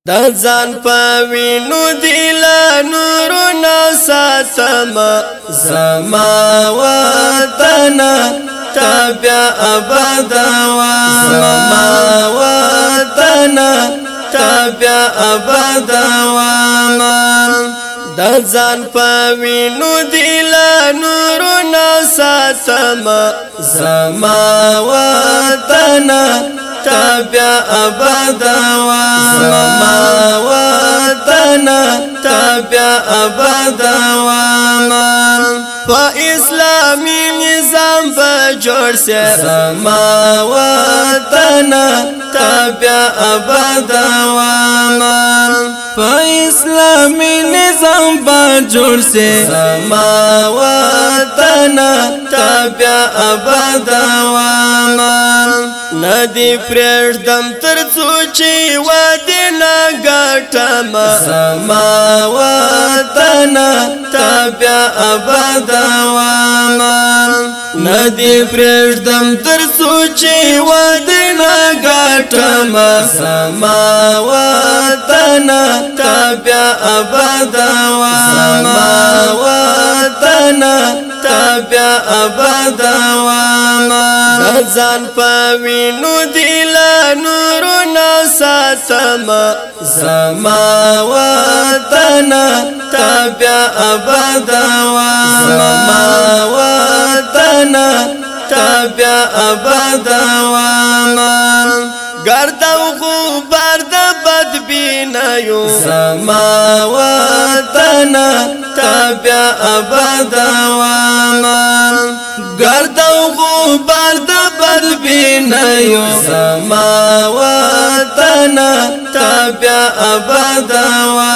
د ځان پوینو دیلا نورنا ساتما زما وطن تابع ابدا زما وطن تابع ابدا د ځان پوینو دیلا نورنا ساتما زما وطن تابع ابدا زما وطن تابع ابدا په اسلامي نظام بجوړ سه زما وطن تابع ابدا په اسلامي نظام بجوړ سه زما وطن تابع ابدا ندی پرېږدم تر څو چې وادي نه ګټم زما وطن تابع ابدا ندی پرېږدم تر څو چې وادي نه ګټم زما وطن تابع ابدا زما وطن تابع ابدا ځان پوینو دیلا نورنا ساتما زما وطن تابع ابدا زما وطن تابع ابدا ګرد او غبار د بدبینایو زما وطن تابع ابدا ګرد او غبار د بدبینایو زما وطن تابع ابدا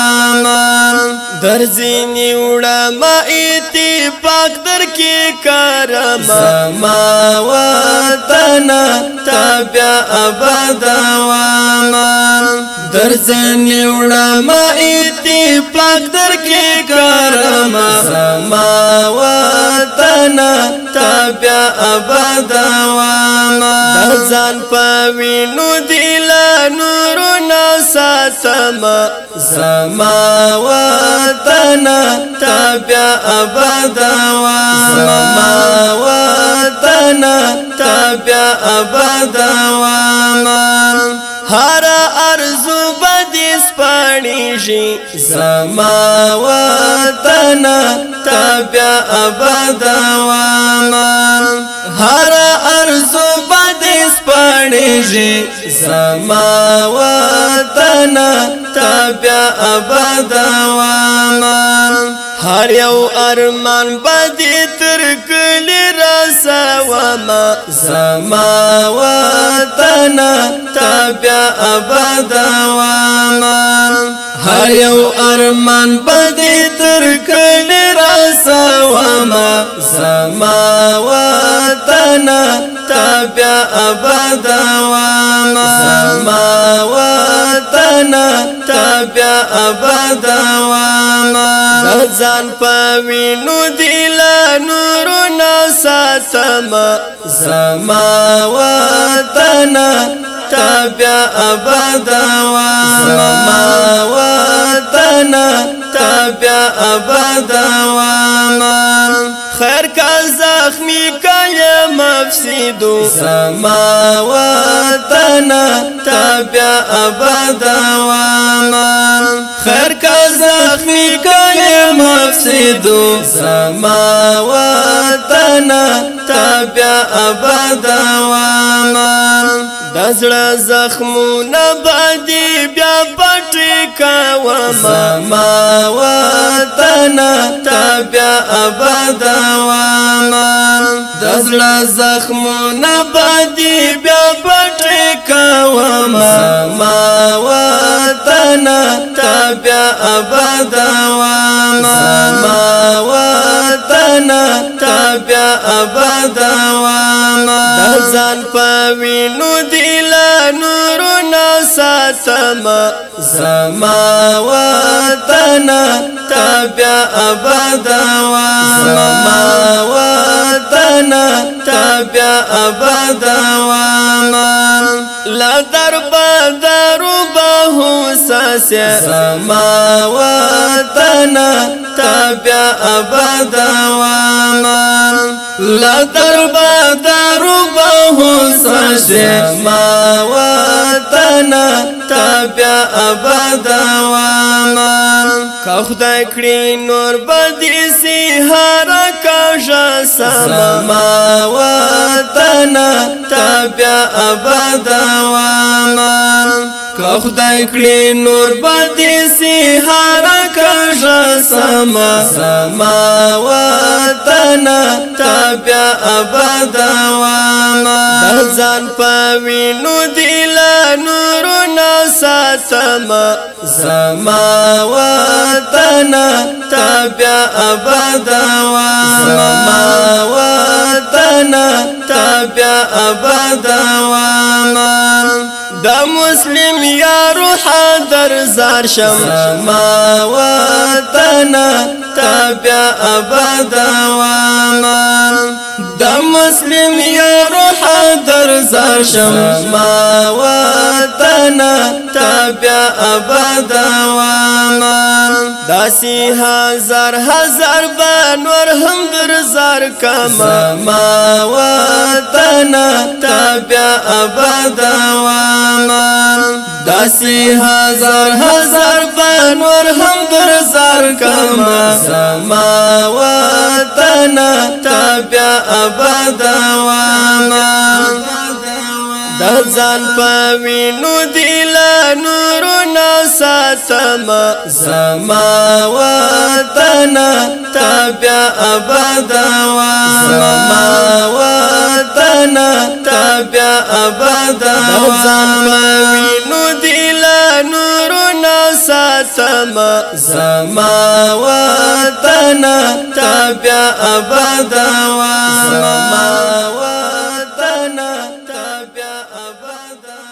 درځنی وړه ما اتفاق در کې کرم زما وطن تابع ابدا درځنی وړه ما اتفاق در کې کرم زما وطن تابع ابدا ځان پوینو دیلا نورنا ساتما زما وطن تابع ابدا زما وطن تابع ابدا هر ارزو بدیس پانیږي زما وطن تابع ابدا هر ارزو بدیس پانیږي زما وطن تابع ابدا هر یو ارمان بدی تر کلی رسوما زما وطن تابع ابدا هر یو ارمان بدی تر کلی رسوما زما وطن تابع ابدا زما وطن تابع ابدا ځان پوینو دیلا نورنا ساتما زما وطن تابع ابدا زما وطن تابع ابدا خیر کا زخمی کا مفسدو زما وطن تابع ابدا خیر کا زخمی کا مفسدو زما وطن تابع ابدا دزړه زخمونه باندې بیا پټی کوم زما وطن تابع ابدا دزړه زخمونه باندې بیا پټی کوم زما وطن تابع ابدا زما وطن تابع ابدا ځان پوینو دیلا نورنا ساتما زما وطن تابع ابدا زما وطن تابع ابدا لا درب درب حساس زما وطن تابع ابدواما لا دربدار حساس زما وطن تابع ابدواما که خدای کړی نور بدی سی هر کاژه زما وطن تابع ابدواما که خدای کړی نور بدی سی هر کاژه زما وطن تابع ابدواما ځان پوینو دل نور ساتما زما وطن تابع ابدواما وطن تابع ابدواما دا مسلم یارو حاضر زار شم زما وطن تابع ابدواما دا مسلم یارو حاضر زار شم زما وطن تابع ابدواما داسی هزار بانور هم در زار کما زما وطن تابع ابدواما داسی هزار بانور هم در زار کما زما وطن تابع ابدواما دزان پوینو دل نور ساتما زما وطن تابع ابدواما زما وطن تابع ابدواما دزان پوینو دل نور ساتما زما وطن تابع ابدواما زما وطن تابع ابدا